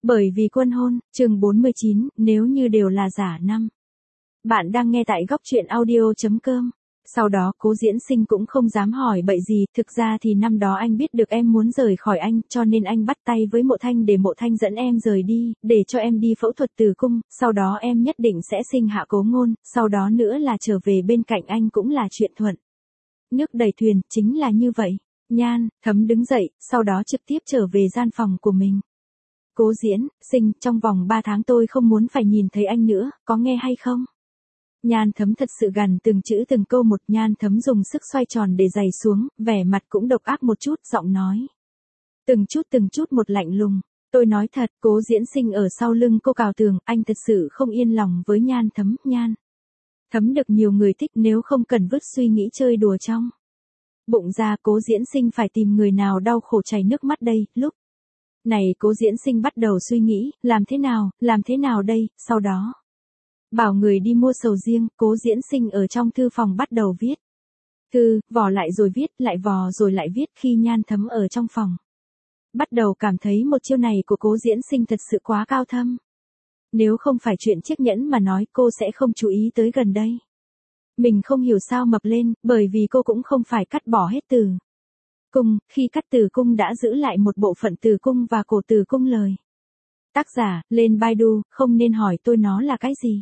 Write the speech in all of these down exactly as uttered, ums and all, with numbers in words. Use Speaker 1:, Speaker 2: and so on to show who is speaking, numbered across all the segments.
Speaker 1: Bởi vì quân hôn, chương bốn mươi chín, nếu như đều là giả năm. Bạn đang nghe tại góc truyện audio chấm com. Sau đó Cố Diễn Sinh cũng không dám hỏi bậy gì, thực ra thì năm đó anh biết được em muốn rời khỏi anh, cho nên anh bắt tay với Mộ Thanh để Mộ Thanh dẫn em rời đi, để cho em đi phẫu thuật tử cung, sau đó em nhất định sẽ sinh hạ Cố Ngôn, sau đó nữa là trở về bên cạnh anh cũng là chuyện thuận. Nước đầy thuyền, chính là như vậy. Nhan Thấm đứng dậy, sau đó trực tiếp trở về gian phòng của mình. Cố Diễn Sinh, trong vòng ba tháng tôi không muốn phải nhìn thấy anh nữa, có nghe hay không? Nhan Thấm thật sự gằn từng chữ từng câu một. Nhan Thấm dùng sức xoay tròn để giày xuống, vẻ mặt cũng độc ác một chút, giọng nói. Từng chút từng chút một lạnh lùng. Tôi nói thật. Cố Diễn Sinh ở sau lưng cô cào tường, anh thật sự không yên lòng với Nhan Thấm. Nhan Thấm được nhiều người thích, nếu không cần vứt suy nghĩ chơi đùa trong bụng ra. Cố Diễn Sinh phải tìm người nào đau khổ chảy nước mắt đây. Lúc này Cố Diễn Sinh bắt đầu suy nghĩ, làm thế nào, làm thế nào đây, sau đó bảo người đi mua sầu riêng. Cố Diễn Sinh ở trong thư phòng bắt đầu viết thư, vò lại rồi viết, lại vò rồi lại viết. Khi Nhan Thấm ở trong phòng bắt đầu cảm thấy một chiêu này của Cố Diễn Sinh thật sự quá cao thâm. Nếu không phải chuyện chiếc nhẫn mà nói, cô sẽ không chú ý tới gần đây. Mình không hiểu sao mập lên, bởi vì cô cũng không phải cắt bỏ hết tử cung, khi cắt tử cung đã giữ lại một bộ phận tử cung và cổ tử cung. Lời tác giả, lên Baidu, không nên hỏi tôi nó là cái gì.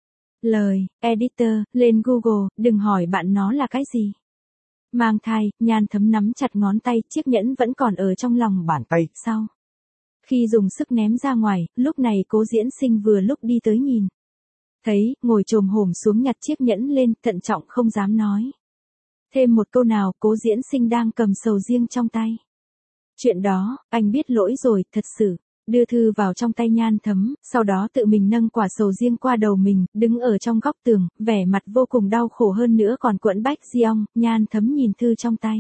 Speaker 1: Lời editor, lên Google, đừng hỏi bạn nó là cái gì. Mang thai, Nhan Thấm nắm chặt ngón tay, chiếc nhẫn vẫn còn ở trong lòng bàn tay. Sau khi dùng sức ném ra ngoài, lúc này Cố Diễn Sinh vừa lúc đi tới nhìn thấy, ngồi chồm hổm xuống nhặt chiếc nhẫn lên, thận trọng không dám nói thêm một câu nào. Cố Diễn Sinh đang cầm sầu riêng trong tay. Chuyện đó, anh biết lỗi rồi, thật sự. Đưa thư vào trong tay Nhan Thấm, sau đó tự mình nâng quả sầu riêng qua đầu mình, đứng ở trong góc tường, vẻ mặt vô cùng đau khổ, hơn nữa còn quẫn bách giông. Nhan Thấm nhìn thư trong tay,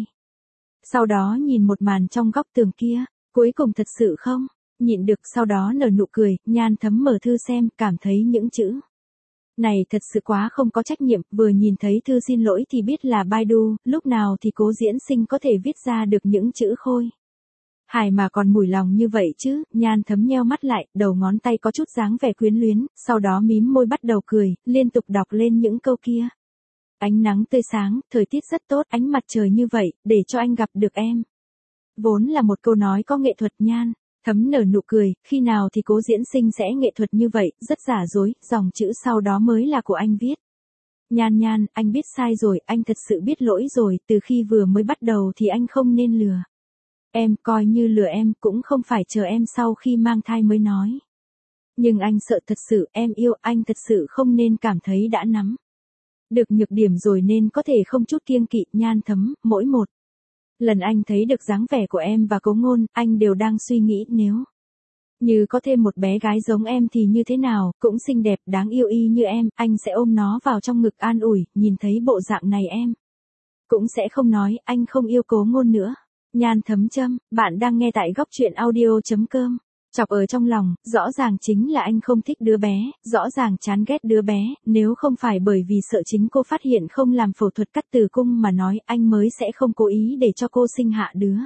Speaker 1: sau đó nhìn một màn trong góc tường kia, cuối cùng thật sự không nhịn được, sau đó nở nụ cười. Nhan Thấm mở thư xem, cảm thấy những chữ này thật sự quá không có trách nhiệm, vừa nhìn thấy thư xin lỗi thì biết là Baidu, lúc nào thì Cố Diễn Sinh có thể viết ra được những chữ khôi hài mà còn mủi lòng như vậy chứ. Nhan Thấm nheo mắt lại, đầu ngón tay có chút dáng vẻ quyến luyến, sau đó mím môi bắt đầu cười, liên tục đọc lên những câu kia. Ánh nắng tươi sáng, thời tiết rất tốt, ánh mặt trời như vậy, để cho anh gặp được em. Vốn là một câu nói có nghệ thuật. Nhan Thấm nở nụ cười, khi nào thì Cố Diễn Sinh sẽ nghệ thuật như vậy, rất giả dối, dòng chữ sau đó mới là của anh viết. Nhan Nhan, anh biết sai rồi, anh thật sự biết lỗi rồi, từ khi vừa mới bắt đầu thì anh không nên lừa em, coi như lừa em, cũng không phải chờ em sau khi mang thai mới nói. Nhưng anh sợ thật sự, em yêu anh thật sự không nên cảm thấy đã nắm được nhược điểm rồi nên có thể không chút kiêng kỵ. Nhan Thấm, mỗi một lần anh thấy được dáng vẻ của em và Cố Ngôn, anh đều đang suy nghĩ nếu như có thêm một bé gái giống em thì như thế nào, cũng xinh đẹp, đáng yêu y như em, anh sẽ ôm nó vào trong ngực an ủi, nhìn thấy bộ dạng này em cũng sẽ không nói, anh không yêu Cố Ngôn nữa. Nhan Thấm châm, bạn đang nghe tại góc truyện audio chấm com. Chọc ở trong lòng, rõ ràng chính là anh không thích đứa bé, rõ ràng chán ghét đứa bé, nếu không phải bởi vì sợ chính cô phát hiện không làm phẫu thuật cắt tử cung mà nói, anh mới sẽ không cố ý để cho cô sinh hạ đứa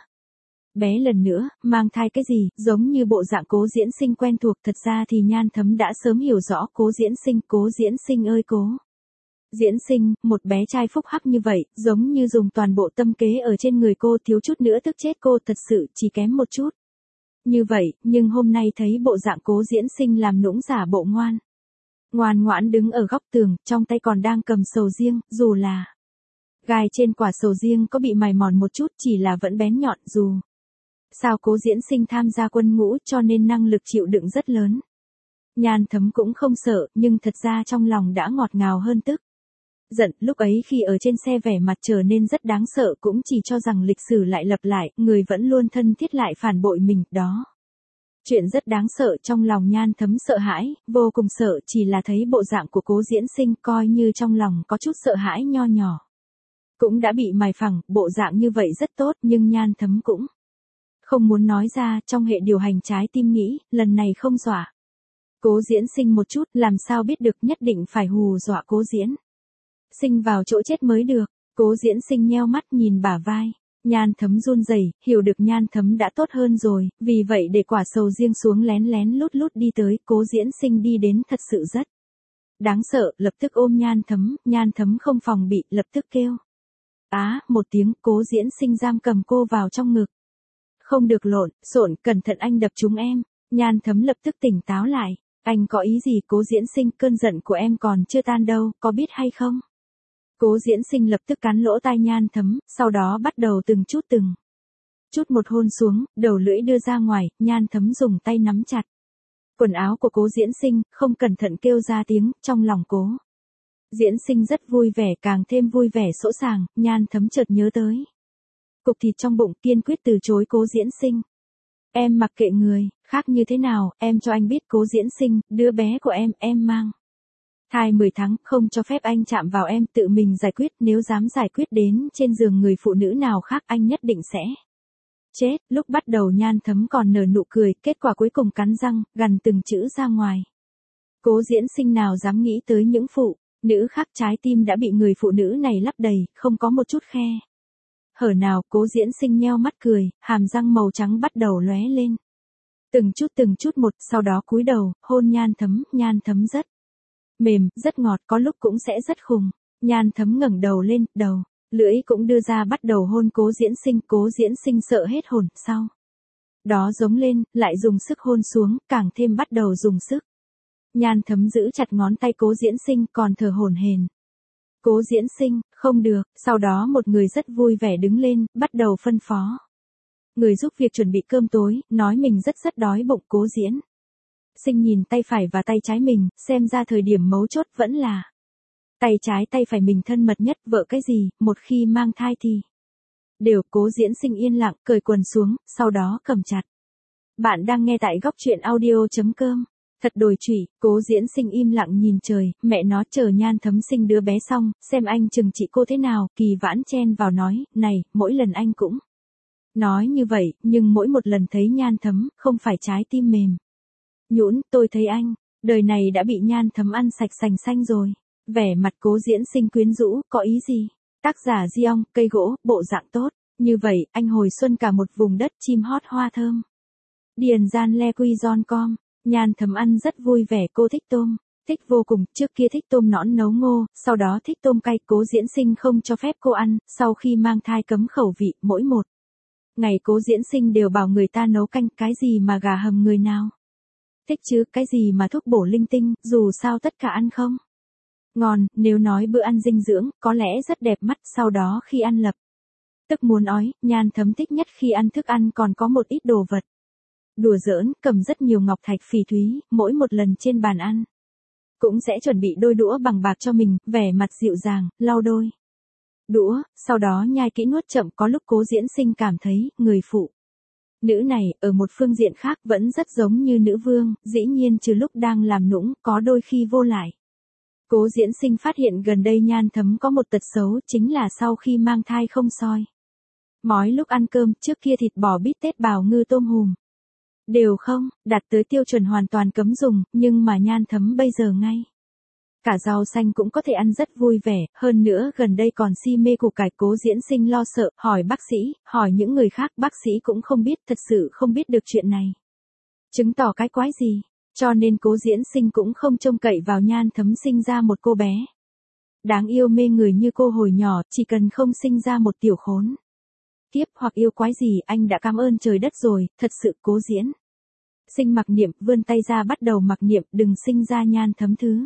Speaker 1: bé lần nữa. Mang thai cái gì, giống như bộ dạng Cố Diễn Sinh quen thuộc, thật ra thì Nhan Thấm đã sớm hiểu rõ. Cố Diễn Sinh, Cố Diễn Sinh ơi Cố Diễn Sinh, một bé trai phúc hắc như vậy, giống như dùng toàn bộ tâm kế ở trên người cô, thiếu chút nữa tức chết cô, thật sự chỉ kém một chút như vậy. Nhưng hôm nay thấy bộ dạng Cố Diễn Sinh làm nũng giả bộ ngoan ngoan ngoãn đứng ở góc tường, trong tay còn đang cầm sầu riêng, dù là gai trên quả sầu riêng có bị mài mòn một chút, chỉ là vẫn bén nhọn. Dù sao Cố Diễn Sinh tham gia quân ngũ cho nên năng lực chịu đựng rất lớn. Nhan Thấm cũng không sợ, nhưng thật ra trong lòng đã ngọt ngào hơn tức giận. Lúc ấy khi ở trên xe vẻ mặt trở nên rất đáng sợ, cũng chỉ cho rằng lịch sử lại lặp lại, người vẫn luôn thân thiết lại phản bội mình, đó chuyện rất đáng sợ. Trong lòng Nhan Thấm sợ hãi, vô cùng sợ, chỉ là thấy bộ dạng của Cố Diễn Sinh, coi như trong lòng có chút sợ hãi nho nhỏ cũng đã bị mài phẳng. Bộ dạng như vậy rất tốt, nhưng Nhan Thấm cũng không muốn nói ra. Trong hệ điều hành trái tim nghĩ, lần này không dọa Cố Diễn Sinh một chút, làm sao biết được, nhất định phải hù dọa Cố Diễn Sinh vào chỗ chết mới được. Cố Diễn Sinh nheo mắt nhìn bả vai Nhan Thấm run rẩy, hiểu được Nhan Thấm đã tốt hơn rồi, vì vậy để quả sầu riêng xuống lén lén lút lút đi tới, Cố Diễn Sinh đi đến thật sự rất đáng sợ, lập tức ôm Nhan Thấm, Nhan Thấm không phòng bị, lập tức kêu. Á, một tiếng, Cố Diễn Sinh giam cầm cô vào trong ngực. Không được lộn, xộn, cẩn thận anh đập trúng em. Nhan Thấm lập tức tỉnh táo lại. Anh có ý gì? Cố Diễn Sinh, cơn giận của em còn chưa tan đâu, có biết hay không? Cố Diễn Sinh lập tức cắn lỗ tai Nhan Thấm, sau đó bắt đầu từng chút từng chút một hôn xuống, đầu lưỡi đưa ra ngoài, Nhan Thấm dùng tay nắm chặt quần áo của Cố Diễn Sinh, không cẩn thận kêu ra tiếng, trong lòng Cố Diễn Sinh rất vui vẻ, càng thêm vui vẻ sỗ sàng, Nhan Thấm chợt nhớ tới cục thịt trong bụng, kiên quyết từ chối Cố Diễn Sinh. Em mặc kệ người khác như thế nào, em cho anh biết Cố Diễn Sinh, đứa bé của em, em mang thai mười tháng, không cho phép anh chạm vào em, tự mình giải quyết, nếu dám giải quyết đến trên giường người phụ nữ nào khác anh nhất định sẽ chết. Lúc bắt đầu Nhan Thấm còn nở nụ cười, kết quả cuối cùng cắn răng, gằn từng chữ ra ngoài. Cố Diễn Sinh nào dám nghĩ tới những phụ nữ khác, trái tim đã bị người phụ nữ này lấp đầy, không có một chút khe hở nào. Cố Diễn Sinh nheo mắt cười, hàm răng màu trắng bắt đầu lóe lên. Từng chút từng chút một, sau đó cúi đầu, hôn Nhan Thấm, Nhan Thấm rất mềm, rất ngọt, có lúc cũng sẽ rất khùng. Nhan Thấm ngẩng đầu lên, đầu lưỡi cũng đưa ra bắt đầu hôn Cố Diễn Sinh, Cố Diễn Sinh sợ hết hồn, sau đó giống lên, lại dùng sức hôn xuống, càng thêm bắt đầu dùng sức. Nhan Thấm giữ chặt ngón tay Cố Diễn Sinh, còn thở hổn hển. Cố Diễn Sinh, không được, sau đó một người rất vui vẻ đứng lên, bắt đầu phân phó người giúp việc chuẩn bị cơm tối, nói mình rất rất đói bụng. Cố Diễn Sinh nhìn tay phải và tay trái mình, xem ra thời điểm mấu chốt vẫn là tay trái tay phải mình thân mật nhất, vợ cái gì, một khi mang thai thì đều. Cố Diễn Sinh yên lặng, cởi quần xuống, sau đó cầm chặt. Bạn đang nghe tại góc truyện audio.com. Thật đồi trụy. Cố Diễn Sinh im lặng nhìn trời, mẹ nó, chờ Nhan Thấm sinh đứa bé xong, xem anh trừng trị cô thế nào. Kỳ Vãn chen vào nói, này, mỗi lần anh cũng nói như vậy, nhưng mỗi một lần thấy Nhan Thấm, không phải trái tim mềm nhũn, tôi thấy anh, đời này đã bị Nhan Thấm ăn sạch sành xanh rồi. Vẻ mặt Cố Diễn Sinh quyến rũ, có ý gì? Tác giả Diong, cây gỗ, bộ dạng tốt. Như vậy, anh hồi xuân cả một vùng đất chim hót hoa thơm. Điền gian le quy giòn com. Nhan Thấm ăn rất vui vẻ, cô thích tôm. Thích vô cùng, trước kia thích tôm nõn nấu ngô, sau đó thích tôm cay. Cố Diễn Sinh không cho phép cô ăn, sau khi mang thai cấm khẩu vị, mỗi một ngày Cố Diễn Sinh đều bảo người ta nấu canh, cái gì mà gà hầm người nào thích chứ, cái gì mà thuốc bổ linh tinh, dù sao tất cả ăn không ngon. Nếu nói bữa ăn dinh dưỡng, có lẽ rất đẹp mắt, sau đó khi ăn lập tức muốn ói. Nhan Thấm thích nhất khi ăn thức ăn còn có một ít đồ vật đùa giỡn, cầm rất nhiều ngọc thạch phỉ thúy, mỗi một lần trên bàn ăn cũng sẽ chuẩn bị đôi đũa bằng bạc cho mình, vẻ mặt dịu dàng, lau đôi đũa, sau đó nhai kỹ nuốt chậm. Có lúc Cố Diễn Sinh cảm thấy, người phụ nữ này, ở một phương diện khác vẫn rất giống như nữ vương, dĩ nhiên trừ lúc đang làm nũng, có đôi khi vô lại. Cố Diễn Sinh phát hiện gần đây Nhan Thấm có một tật xấu, chính là sau khi mang thai không soi mói lúc ăn cơm, trước kia thịt bò, bít tết, bào ngư, tôm hùm đều không đạt tới tiêu chuẩn hoàn toàn cấm dùng, nhưng mà Nhan Thấm bây giờ ngay cả rau xanh cũng có thể ăn rất vui vẻ, hơn nữa gần đây còn si mê củ cải. Cố Diễn Sinh lo sợ, hỏi bác sĩ, hỏi những người khác, bác sĩ cũng không biết, thật sự không biết được chuyện này. Chứng tỏ cái quái gì? Cho nên Cố Diễn Sinh cũng không trông cậy vào Nhan Thấm sinh ra một cô bé đáng yêu mê người như cô hồi nhỏ, chỉ cần không sinh ra một tiểu khốn kiếp hoặc yêu quái gì, anh đã cảm ơn trời đất rồi, thật sự. Cố Diễn Sinh mặc niệm, vươn tay ra bắt đầu mặc niệm, đừng sinh ra Nhan Thấm thứ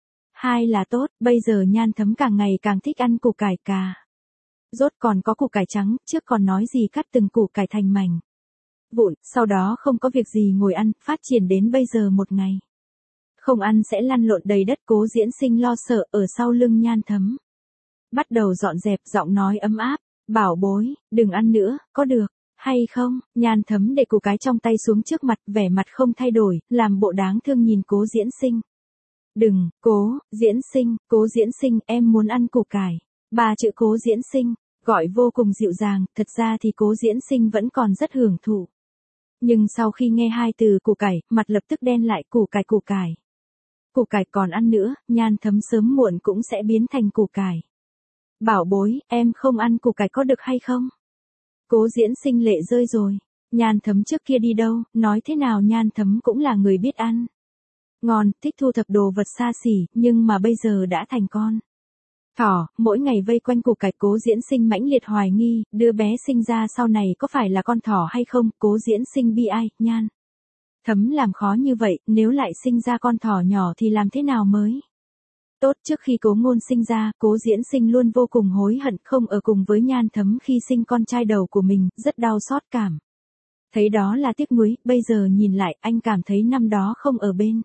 Speaker 1: hai là tốt. Bây giờ Nhan Thấm càng ngày càng thích ăn củ cải cà rốt, còn có củ cải trắng, trước còn nói gì cắt từng củ cải thành mảnh vụn, sau đó không có việc gì ngồi ăn, phát triển đến bây giờ một ngày không ăn sẽ lăn lộn đầy đất. Cố Diễn Sinh lo sợ, ở sau lưng Nhan Thấm bắt đầu dọn dẹp, giọng nói ấm áp, bảo bối, đừng ăn nữa, có được hay không? Nhan Thấm để củ cải trong tay xuống trước mặt, vẻ mặt không thay đổi, làm bộ đáng thương nhìn Cố Diễn Sinh. Đừng, Cố Diễn Sinh, Cố Diễn Sinh, em muốn ăn củ cải. Ba chữ Cố Diễn Sinh gọi vô cùng dịu dàng, thật ra thì Cố Diễn Sinh vẫn còn rất hưởng thụ. Nhưng sau khi nghe hai từ củ cải, mặt lập tức đen lại. Củ cải, củ cải. Củ cải còn ăn nữa, Nhan Thấm sớm muộn cũng sẽ biến thành củ cải. Bảo bối, em không ăn củ cải có được hay không? Cố Diễn Sinh lệ rơi rồi. Nhan Thấm trước kia đi đâu, nói thế nào Nhan Thấm cũng là người biết ăn ngon, thích thu thập đồ vật xa xỉ, nhưng mà bây giờ đã thành con thỏ, mỗi ngày vây quanh củ cải. Cố Diễn Sinh mãnh liệt hoài nghi, đứa bé sinh ra sau này có phải là con thỏ hay không. Cố Diễn Sinh bi ai, Nhan Thấm làm khó như vậy, nếu lại sinh ra con thỏ nhỏ thì làm thế nào mới tốt. Trước khi Cố Ngôn sinh ra, Cố Diễn Sinh luôn vô cùng hối hận không ở cùng với Nhan Thấm khi sinh con trai đầu của mình, rất đau xót cảm. Thấy đó là tiếc nuối, bây giờ nhìn lại, anh cảm thấy năm đó không ở bên.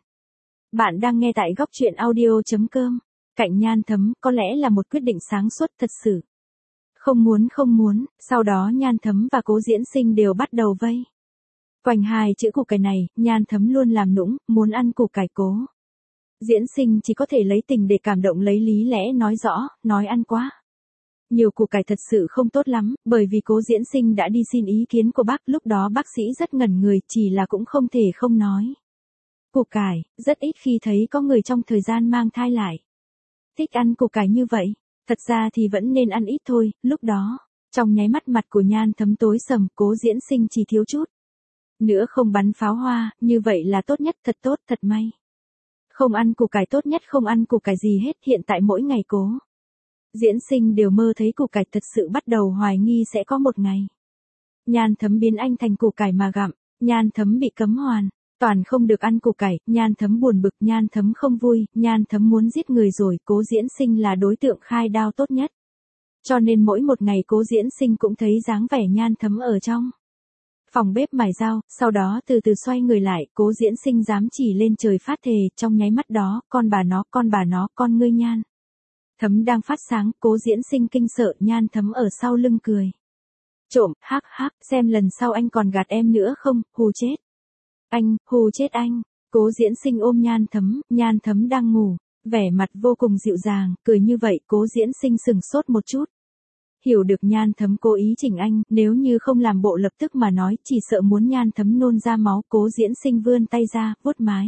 Speaker 1: Bạn đang nghe tại góc truyện audio.com. Cạnh Nhan Thấm, có lẽ là một quyết định sáng suốt thật sự. Không muốn không muốn, sau đó Nhan Thấm và Cố Diễn Sinh đều bắt đầu vây quanh hai chữ củ cải này. Nhan Thấm luôn làm nũng, muốn ăn củ cải. Cố Diễn Sinh chỉ có thể lấy tình để cảm động, lấy lý lẽ nói rõ, nói ăn quá nhiều củ cải thật sự không tốt lắm, bởi vì Cố Diễn Sinh đã đi xin ý kiến của bác, lúc đó bác sĩ rất ngẩn người, chỉ là cũng không thể không nói. Củ cải, rất ít khi thấy có người trong thời gian mang thai lại thích ăn củ cải như vậy, thật ra thì vẫn nên ăn ít thôi. Lúc đó, trong nháy mắt mặt của Nhan Thấm tối sầm, Cố Diễn Sinh chỉ thiếu chút nữa không bắn pháo hoa, như vậy là tốt nhất, thật tốt, thật may. Không ăn củ cải tốt nhất, không ăn củ cải gì hết. Hiện tại mỗi ngày Cố Diễn Sinh đều mơ thấy củ cải, thật sự bắt đầu hoài nghi sẽ có một ngày Nhan Thấm biến anh thành củ cải mà gặm. Nhan Thấm bị cấm hoàn toàn không được ăn củ cải, Nhan Thấm buồn bực, Nhan Thấm không vui, Nhan Thấm muốn giết người rồi. Cố Diễn Sinh là đối tượng khai đao tốt nhất, cho nên mỗi một ngày Cố Diễn Sinh cũng thấy dáng vẻ Nhan Thấm ở trong phòng bếp mài dao, sau đó từ từ xoay người lại. Cố Diễn Sinh dám chỉ lên trời phát thề, trong nháy mắt đó, con bà nó, con bà nó, con ngươi Nhan Thấm đang phát sáng. Cố Diễn Sinh kinh sợ, Nhan Thấm ở sau lưng cười trộm, hắc hắc, xem lần sau anh còn gạt em nữa không, hù chết anh, hù chết anh. Cố Diễn Sinh ôm Nhan Thấm, Nhan Thấm đang ngủ, vẻ mặt vô cùng dịu dàng, cười như vậy. Cố Diễn Sinh sừng sốt một chút, hiểu được Nhan Thấm cố ý chỉnh anh, nếu như không làm bộ lập tức mà nói, chỉ sợ muốn Nhan Thấm nôn ra máu. Cố Diễn Sinh vươn tay ra, vuốt mái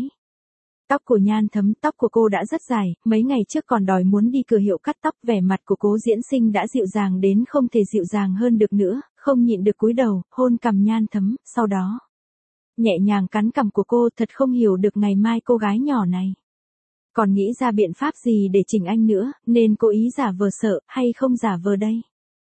Speaker 1: tóc của Nhan Thấm, tóc của cô đã rất dài, mấy ngày trước còn đòi muốn đi cửa hiệu cắt tóc. Vẻ mặt của Cố Diễn Sinh đã dịu dàng đến không thể dịu dàng hơn được nữa, không nhịn được cúi đầu, hôn cằm Nhan Thấm, sau đó nhẹ nhàng cắn cằm của cô. Thật không hiểu được ngày mai cô gái nhỏ này còn nghĩ ra biện pháp gì để chỉnh anh nữa, nên cố ý giả vờ sợ, hay không giả vờ đây.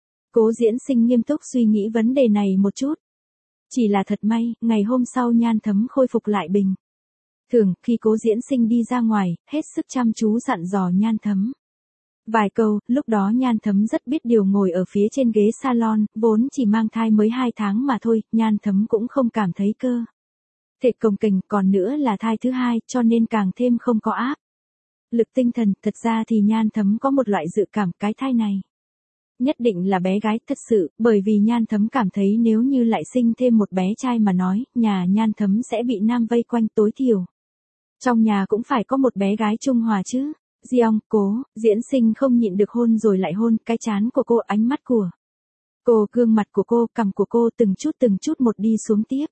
Speaker 1: Cố Diễn Sinh nghiêm túc suy nghĩ vấn đề này một chút. Chỉ là thật may, ngày hôm sau Nhan Thấm khôi phục lại bình thường. Khi Cố Diễn Sinh đi ra ngoài, hết sức chăm chú dặn dò Nhan Thấm vài câu. Lúc đó Nhan Thấm rất biết điều, ngồi ở phía trên ghế salon, vốn chỉ mang thai mới hai tháng mà thôi, Nhan Thấm cũng không cảm thấy cơ thể cồng kềnh, còn nữa là thai thứ hai, cho nên càng thêm không có áp lực tinh thần. Thật ra thì Nhan Thấm có một loại dự cảm cái thai này nhất định là bé gái thật sự, bởi vì Nhan Thấm cảm thấy nếu như lại sinh thêm một bé trai mà nói, nhà Nhan Thấm sẽ bị nam vây quanh, tối thiểu trong nhà cũng phải có một bé gái trung hòa chứ. Giong, Cố Diễn Sinh không nhịn được hôn rồi lại hôn cái trán của cô, ánh mắt của cô, gương mặt của cô, cằm của cô, từng chút từng chút một đi xuống tiếp.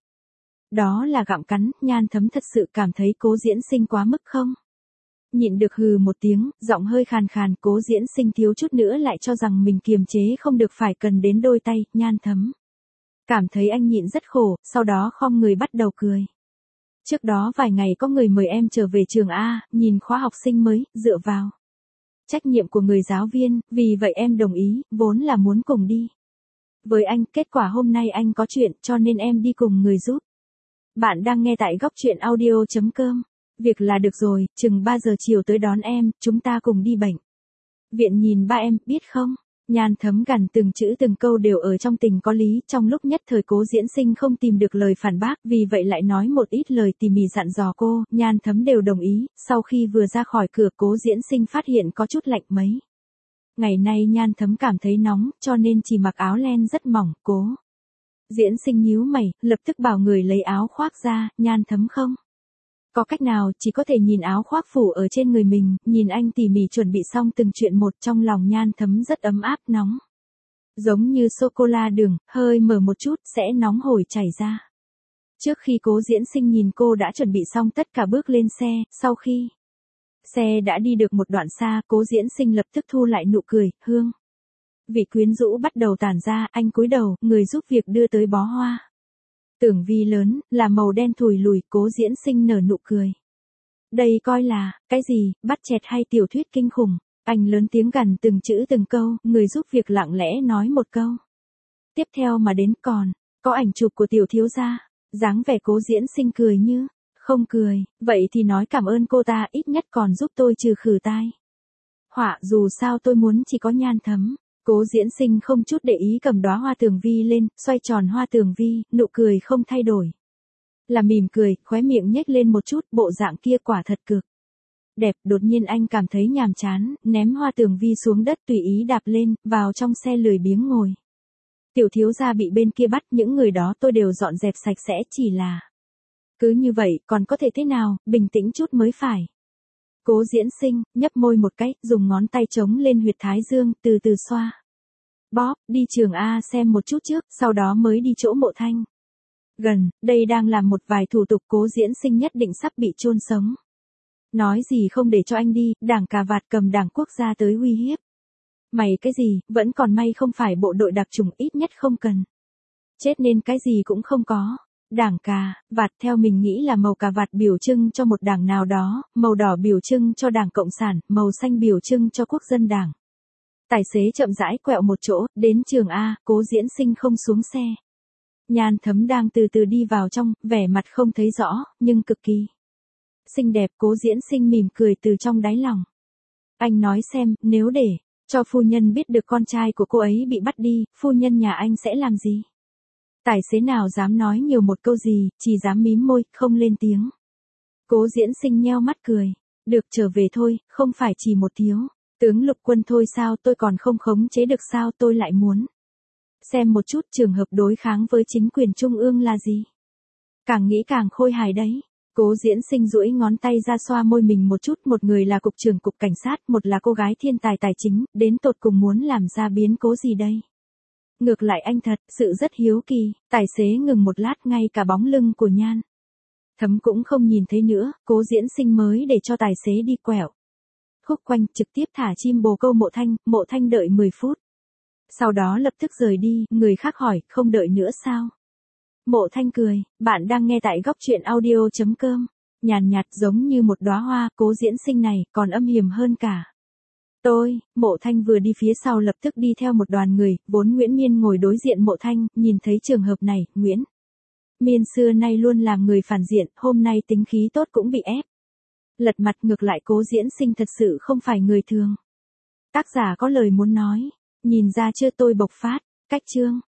Speaker 1: Đó là gặm cắn. Nhan Thấm thật sự cảm thấy Cố Diễn Sinh quá mức không nhịn được hừ một tiếng, giọng hơi khàn khàn. Cố Diễn Sinh thiếu chút nữa lại cho rằng mình kiềm chế không được, phải cần đến đôi tay. Nhan Thấm cảm thấy anh nhịn rất khổ, sau đó khom người bắt đầu cười. Trước đó vài ngày có người mời em trở về trường A, nhìn khóa học sinh mới, dựa vào trách nhiệm của người giáo viên, vì vậy em đồng ý, vốn là muốn cùng đi với anh, kết quả hôm nay anh có chuyện, cho nên em đi cùng người giúp. Bạn đang nghe tại góc truyện audio.com. Việc là được rồi, chừng ba giờ chiều tới đón em, chúng ta cùng đi bệnh viện nhìn ba em, biết không? Nhan Thấm gằn từng chữ từng câu đều ở trong tình có lý. Trong lúc nhất thời Cố Diễn Sinh không tìm được lời phản bác, vì vậy lại nói một ít lời tỉ mỉ dặn dò cô. Nhan Thấm đều đồng ý. Sau khi vừa ra khỏi cửa, Cố Diễn Sinh phát hiện có chút lạnh. Mấy ngày nay Nhan Thấm cảm thấy nóng, cho nên chỉ mặc áo len rất mỏng. Cố Diễn Sinh nhíu mày, lập tức bảo người lấy áo khoác ra. Nhan Thấm không có cách nào, chỉ có thể nhìn áo khoác phủ ở trên người mình, nhìn anh tỉ mỉ chuẩn bị xong từng chuyện một. Trong lòng Nhan Thấm rất ấm áp, nóng giống như sô-cô-la đường, hơi mở một chút sẽ nóng hổi chảy ra. Trước khi Cố Diễn Sinh nhìn cô đã chuẩn bị xong tất cả, bước lên xe. Sau khi xe đã đi được một đoạn xa, Cố Diễn Sinh lập tức thu lại nụ cười. Hương vị quyến rũ bắt đầu tản ra, anh cúi đầu, người giúp việc đưa tới bó hoa. Tưởng vi lớn, là màu đen thùi lùi, Cố Diễn Sinh nở nụ cười. Đây coi là, cái gì, bắt chẹt hay tiểu thuyết kinh khủng. Anh lớn tiếng gằn từng chữ từng câu, người giúp việc lặng lẽ nói một câu. Tiếp theo mà đến còn, có ảnh chụp của tiểu thiếu gia, dáng vẻ Cố Diễn Sinh cười như, không cười, vậy thì nói cảm ơn cô ta ít nhất còn giúp tôi trừ khử tai họa, dù sao tôi muốn chỉ có nhan thấm. Cố Diễn Sinh không chút để ý cầm đóa hoa tường vi lên, xoay tròn hoa tường vi, nụ cười không thay đổi. Là mỉm cười, khóe miệng nhếch lên một chút, bộ dạng kia quả thật cực đẹp. Đột nhiên anh cảm thấy nhàm chán, ném hoa tường vi xuống đất tùy ý đạp lên, vào trong xe lười biếng ngồi. Tiểu thiếu gia bị bên kia bắt, những người đó tôi đều dọn dẹp sạch sẽ, chỉ là cứ như vậy, còn có thể thế nào, bình tĩnh chút mới phải. Cố Diễn Sinh, nhấp môi một cái, dùng ngón tay chống lên huyệt thái dương, từ từ xoa. Bóp, đi trường A xem một chút trước, sau đó mới đi chỗ Mộ Thanh. Gần, đây đang làm một vài thủ tục, Cố Diễn Sinh nhất định sắp bị chôn sống. Nói gì không để cho anh đi, đảng cà vạt cầm đảng quốc gia tới uy hiếp. Mày cái gì, vẫn còn may không phải bộ đội đặc chủng, ít nhất không cần chết nên cái gì cũng không có. Đảng cà vạt theo mình nghĩ là màu cà vạt biểu trưng cho một đảng nào đó, màu đỏ biểu trưng cho Đảng Cộng sản, màu xanh biểu trưng cho Quốc dân Đảng. Tài xế chậm rãi quẹo một chỗ, đến trường A, Cố Diễn Sinh không xuống xe. Nhan Thấm đang từ từ đi vào trong, vẻ mặt không thấy rõ, nhưng cực kỳ xinh đẹp. Cố Diễn Sinh mỉm cười từ trong đáy lòng. Anh nói xem, nếu để cho phu nhân biết được con trai của cô ấy bị bắt đi, phu nhân nhà anh sẽ làm gì? Tài xế nào dám nói nhiều một câu gì, chỉ dám mím môi, không lên tiếng. Cố Diễn Sinh nheo mắt cười. Được, trở về thôi, không phải chỉ một thiếu tướng lục quân thôi sao, tôi còn không khống chế được sao, tôi lại muốn xem một chút trường hợp đối kháng với chính quyền trung ương là gì. Càng nghĩ càng khôi hài đấy. Cố Diễn Sinh duỗi ngón tay ra xoa môi mình một chút, một người là cục trưởng cục cảnh sát, một là cô gái thiên tài tài chính, đến tột cùng muốn làm ra biến cố gì đây? Ngược lại anh thật sự rất hiếu kỳ. Tài xế ngừng một lát, ngay cả bóng lưng của Nhan Thấm cũng không nhìn thấy nữa, Cố Diễn Sinh mới để cho tài xế đi quẹo khúc quanh, trực tiếp thả chim bồ câu Mộ Thanh. Mộ Thanh đợi mười phút. Sau đó lập tức rời đi, người khác hỏi, không đợi nữa sao? Mộ Thanh cười, bạn đang nghe tại góc truyện audio.com. Nhàn nhạt giống như một đóa hoa, Cố Diễn Sinh này, còn âm hiểm hơn cả tôi. Mộ Thanh vừa đi phía sau lập tức đi theo một đoàn người, vốn Nguyễn Miên ngồi đối diện Mộ Thanh, nhìn thấy trường hợp này, Nguyễn Miên xưa nay luôn làm người phản diện, hôm nay tính khí tốt cũng bị ép lật mặt. Ngược lại Cố Diễn Sinh thật sự không phải người thường. Tác giả có lời muốn nói, nhìn ra chưa, tôi bộc phát, cách chương.